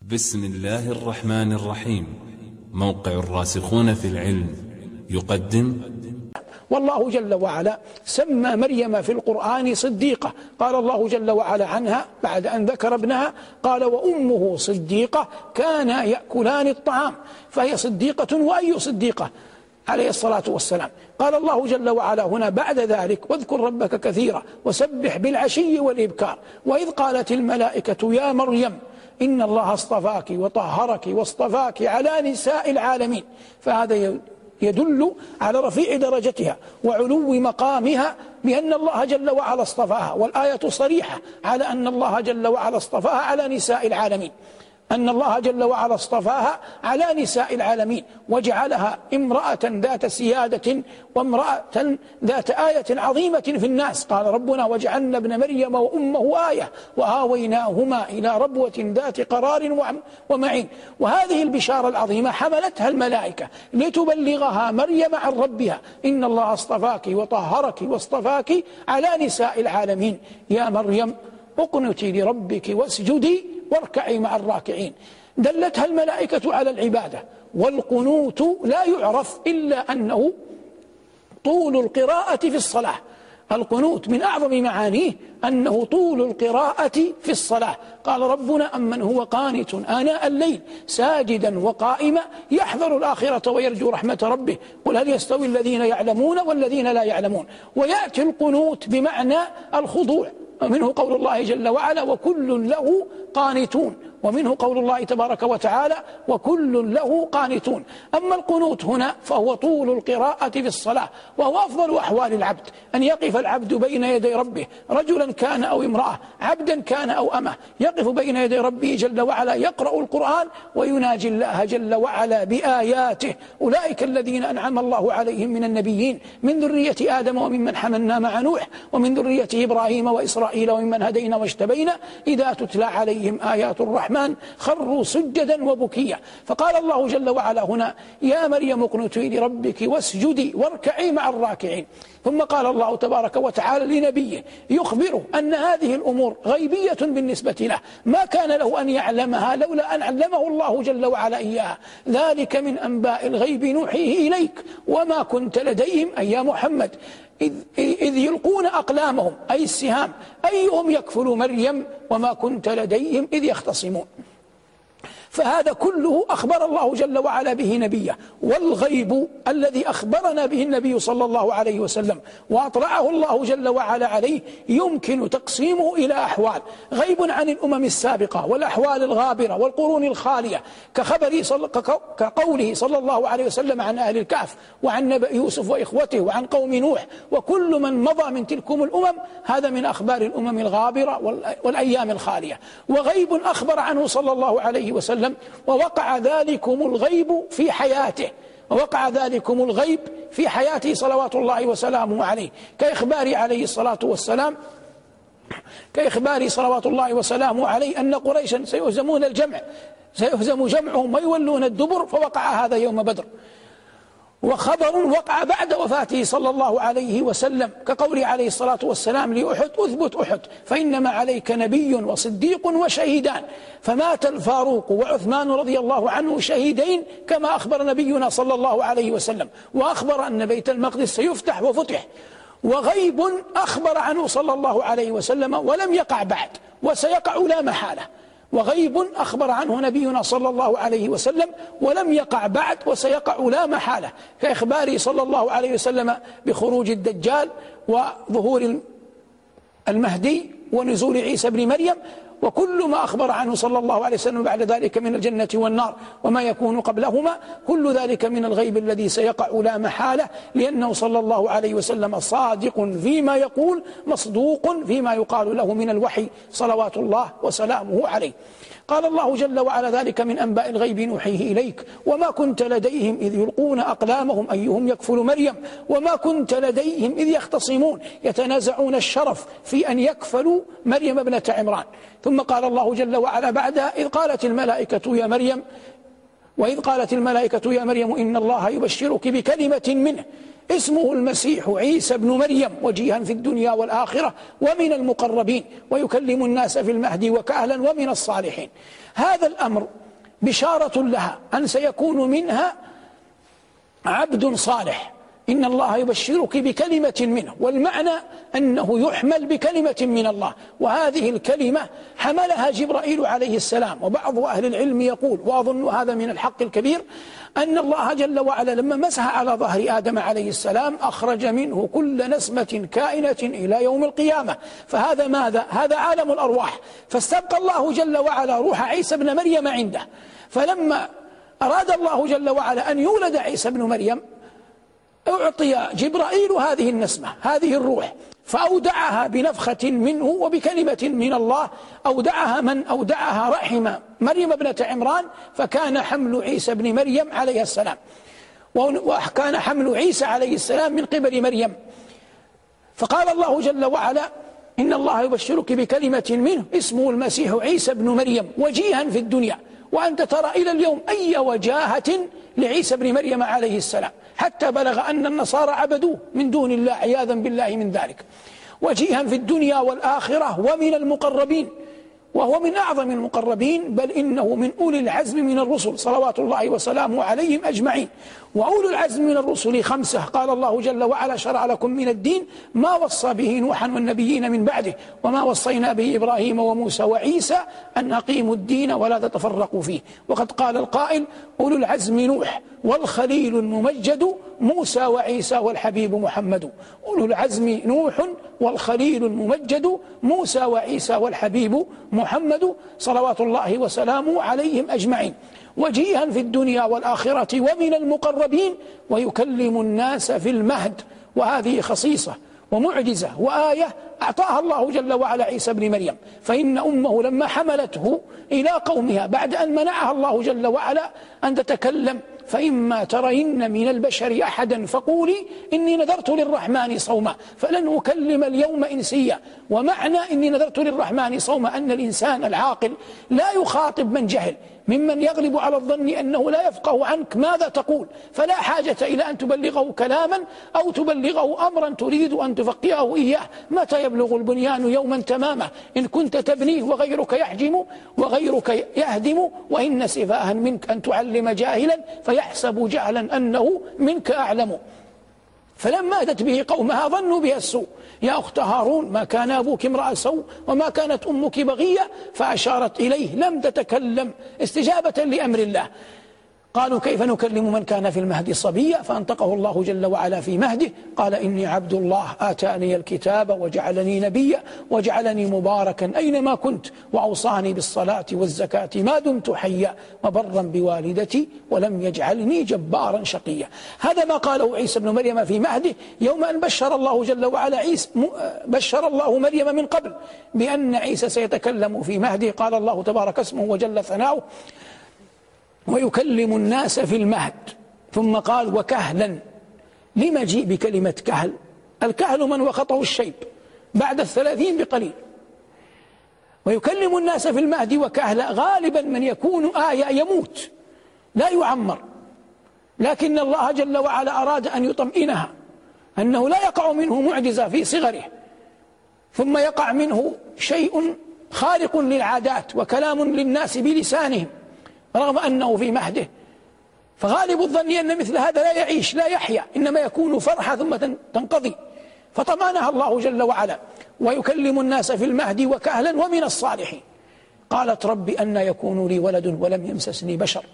بسم الله الرحمن الرحيم. موقع الراسخون في العلم يقدم. والله جل وعلا سمى مريم في القرآن صديقة. قال الله جل وعلا عنها بعد أن ذكر ابنها قال وأمه صديقة كانا يأكلان الطعام، فهي صديقة. وأي صديقة؟ عليه الصلاة والسلام. قال الله جل وعلا هنا بعد ذلك واذكر ربك كثيرا وسبح بالعشي والإبكار وإذ قالت الملائكة يا مريم إن الله اصطفاك وطهرك واصطفاك على نساء العالمين. فهذا يدل على رفيع درجتها وعلو مقامها بأن الله جل وعلا اصطفاها، والآية صريحة على أن الله جل وعلا اصطفاها على نساء العالمين، أن الله جل وعلا اصطفاها على نساء العالمين وجعلها امرأة ذات سيادة وامرأة ذات آية عظيمة في الناس. قال ربنا وجعلنا ابن مريم وأمه آية وآويناهما إلى ربوة ذات قرار ومعين. وهذه البشارة العظيمة حملتها الملائكة لتبلغها مريم عن ربها إن الله اصطفاك وطهرك واصطفاك على نساء العالمين يا مريم اقنتي لربك واسجدي واركعي مع الراكعين. دلتها الملائكة على العبادة، والقنوت لا يعرف إلا أنه طول القراءة في الصلاة. القنوت من أعظم معانيه أنه طول القراءة في الصلاة. قال ربنا أمن هو قانت آناء الليل ساجدا وقائما يحذر الآخرة ويرجو رحمة ربه قل هل يستوي الذين يعلمون والذين لا يعلمون. ويأتي القنوت بمعنى الخضوع، ومنه قول الله جل وعلا وكل له قانتون، ومنه قول الله تبارك وتعالى وكل له قانتون. أما القنوت هنا فهو طول القراءة في الصلاة، وهو أفضل أحوال العبد، أن يقف العبد بين يدي ربه رجلا كان أو امرأة، عبدا كان أو أمة، يقف بين يدي ربه جل وعلا يقرأ القرآن ويناجي الله جل وعلا بآياته. أولئك الذين أنعم الله عليهم من النبيين من ذرية آدم وممن حملنا مع نوح ومن ذرية إبراهيم وإسرائيل وممن هدينا واجتبينا إذا تتلى عليهم آيات الرحمن خروا سجدا وبكيا. فقال الله جل وعلا هنا يا مريم اقنتي لربك واسجدي واركعي مع الراكعين. ثم قال الله تبارك وتعالى لنبيه يخبره أن هذه الأمور غيبية بالنسبة له، ما كان له أن يعلمها لولا أن علمه الله جل وعلا إياها. ذلك من أنباء الغيب نوحيه إليك وما كنت لديهم أي يا محمد إذ يلقون أقلامهم أي السهام أيهم يكفل مريم وما كنت لديهم إذ يختصمون. فهذا كله أخبر الله جل وعلا به نبيه. والغيب الذي أخبرنا به النبي صلى الله عليه وسلم وأطلعه الله جل وعلا عليه يمكن تقسيمه إلى أحوال: غيب عن الأمم السابقة والأحوال الغابرة والقرون الخالية كقوله صلى الله عليه وسلم عن أهل الكهف وعن نبأ يوسف وإخوته وعن قوم نوح وكل من مضى من تلكم الأمم، هذا من أخبار الأمم الغابرة والأيام الخالية. وغيب أخبر عنه صلى الله عليه وسلم ووقع ذلكم الغيب في حياته، ووقع ذلكم الغيب في حياته صلوات الله وسلامه عليه، كإخبار عليه الصلاة والسلام صلوات الله وسلامه عليه أن قريشا سيهزم جمعهم ويولون الدبر، فوقع هذا يوم بدر. وخبر وقع بعد وفاته صلى الله عليه وسلم كقوله عليه الصلاة والسلام لأحد أثبت أحد فإنما عليك نبي وصديق وشهيدان، فمات الفاروق وعثمان رضي الله عنه شهيدين كما أخبر نبينا صلى الله عليه وسلم، وأخبر أن بيت المقدس سيفتح وفتح. وغيب أخبر عنه صلى الله عليه وسلم ولم يقع بعد وسيقع لا محالة. وغيب أخبر عنه نبينا صلى الله عليه وسلم ولم يقع بعد وسيقع لا محالة، كإخباره صلى الله عليه وسلم بخروج الدجال وظهور المهدي ونزول عيسى بن مريم، وكل ما أخبر عنه صلى الله عليه وسلم بعد ذلك من الجنة والنار وما يكون قبلهما، كل ذلك من الغيب الذي سيقع لا محالة، لأنه صلى الله عليه وسلم صادق فيما يقول مصدوق فيما يقال له من الوحي صلوات الله وسلامه عليه. قال الله جل وعلا ذلك من أنباء الغيب نوحيه إليك وما كنت لديهم إذ يلقون أقلامهم أيهم يكفل مريم وما كنت لديهم إذ يختصمون يتنازعون الشرف في أن يكفلوا مريم ابنة عمران. ثم قال الله جل وعلا بعدها إذ قالت الملائكة يا مريم وإذ قالت الملائكة يا مريم إن الله يبشرك بكلمة منه اسمه المسيح عيسى بن مريم وجيها في الدنيا والآخرة ومن المقربين ويكلم الناس في المهد وكهلا ومن الصالحين. هذا الأمر بشارة لها أن سيكون منها عبد صالح. إن الله يبشرك بكلمة منه، والمعنى أنه يحمل بكلمة من الله، وهذه الكلمة حملها جبرائيل عليه السلام. وبعض أهل العلم يقول، وأظن هذا من الحق الكبير، أن الله جل وعلا لما مسح على ظهر آدم عليه السلام أخرج منه كل نسمة كائنة إلى يوم القيامة. فهذا ماذا؟ هذا عالم الأرواح. فاستبقى الله جل وعلا روح عيسى بن مريم عنده. فلما أراد الله جل وعلا أن يولد عيسى بن مريم أعطي جبرائيل هذه النسمة، هذه الروح، فأودعها بنفخة منه وبكلمة من الله. أودعها من أودعها رحم مريم ابنة عمران، فكان حمل عيسى بن مريم عليه السلام، وكان حمل عيسى عليه السلام من قبل مريم. فقال الله جل وعلا إن الله يبشرك بكلمة منه اسمه المسيح عيسى بن مريم وجيها في الدنيا. وأنت ترى إلى اليوم أي وجاهة لعيسى بن مريم عليه السلام، حتى بلغ أن النصارى عبدوه من دون الله عياذا بالله من ذلك. وجيها في الدنيا والآخرة ومن المقربين، وهو من أعظم المقربين، بل إنه من أولي العزم من الرسل صلوات الله وسلامه عليهم أجمعين. وأولو العزم من الرسل 5. قال الله جل وعلا شرع لكم من الدين ما وصى به نوحا والنبيين من بعده وما وصينا به إبراهيم وموسى وعيسى أن أقيموا الدين ولا تتفرقوا فيه. وقد قال القائل أولو العزم نوح والخليل الممجد موسى وعيسى والحبيب محمد. أولو العزم نوح والخليل الممجد موسى وعيسى والحبيب محمد صلوات الله وسلامه عليهم أجمعين. وجيها في الدنيا والآخرة ومن المقربين ويكلم الناس في المهد. وهذه خصيصة ومعجزة وآية أعطاها الله جل وعلا عيسى بن مريم. فإن أمه لما حملته إلى قومها بعد أن منعها الله جل وعلا أن تتكلم، فإما ترين من البشر أحدا فقولي إني نذرت للرحمن صوما فلن أكلم اليوم إنسيا. ومعنى إني نذرت للرحمن صوما أن الإنسان العاقل لا يخاطب من جهل، ممن يغلب على الظن أنه لا يفقه عنك ماذا تقول، فلا حاجة إلى أن تبلغه كلاما أو تبلغه أمرا تريد أن تفقهه إياه. متى يبلغ البنيان يوما تماما إن كنت تبنيه وغيرك يحجم وغيرك يهدم، وإن سفاها منك أن تعلم جاهلا فيحسب جهلا أنه منك أعلم. فلما أتت به قومها ظنوا بها السوء. يا أخت هارون ما كان أبوك امرأ سوء وما كانت أمك بغية، فأشارت إليه لم تتكلم استجابة لأمر الله. قالوا كيف نكلم من كان في المهد صبيا، فأنطقه الله جل وعلا في مهده قال إني عبد الله آتاني الكتاب وجعلني نبيا وجعلني مباركا أينما كنت وأوصاني بالصلاة والزكاة ما دمت حيا وبرا بوالدتي ولم يجعلني جبارا شقيا. هذا ما قاله عيسى بن مريم في مهده يوم أن بشر الله جل وعلا بشر الله مريم من قبل بأن عيسى سيتكلم في مهده. قال الله تبارك اسمه وجل ثناؤه ويكلم الناس في المهد، ثم قال وكهلا لمجيء بكلمة كهل. الكهل من وخطه الشيب بعد 30 بقليل. ويكلم الناس في المهد وكهلا، غالبا من يكون آية يموت لا يعمر، لكن الله جل وعلا أراد أن يطمئنها أنه لا يقع منه معجزة في صغره ثم يقع منه شيء خارق للعادات وكلام للناس بلسانهم رغم أنه في مهده. فغالب الظن أن مثل هذا لا يعيش لا يحيا، إنما يكون فرحة ثم تنقضي. فطمأنها الله جل وعلا ويكلم الناس في المهد وكهلا ومن الصالحين. قالت رب أن يكون لي ولد ولم يمسسني بشر،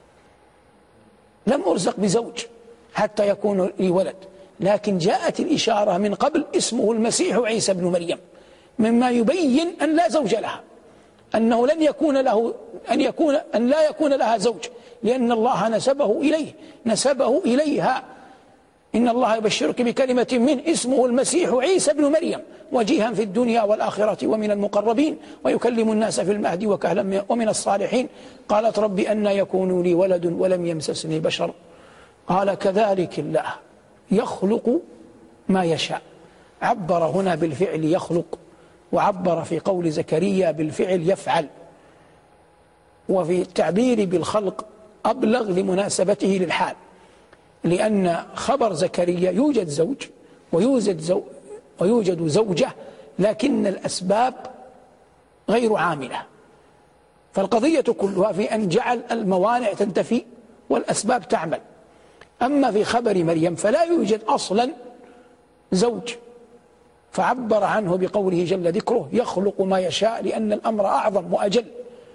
لم أرزق بزوج حتى يكون لي ولد، لكن جاءت الإشارة من قبل اسمه المسيح عيسى بن مريم، مما يبين أن لا زوج لها، أنه لن يكون له أن لا يكون لها زوج، لأن الله نسبه إليها. إن الله يبشرك بكلمة من اسمه المسيح عيسى بن مريم وجيها في الدنيا والآخرة ومن المقربين ويكلم الناس في المهد وكهلا ومن الصالحين. قالت رب أن يكون لي ولد ولم يمسسني بشر. قال كذلك الله يخلق ما يشاء. عبر هنا بالفعل يخلق، وعبر في قول زكريا بالفعل يفعل. وفي التعبير بالخلق أبلغ لمناسبته للحال، لأن خبر زكريا يوجد زوج ويوجد زوجة، لكن الأسباب غير عاملة، فالقضية كلها في أن جعل الموانع تنتفي والأسباب تعمل. أما في خبر مريم فلا يوجد أصلا زوج، فعبر عنه بقوله جل ذكره: يخلق ما يشاء، لأن الأمر أعظم وأجل.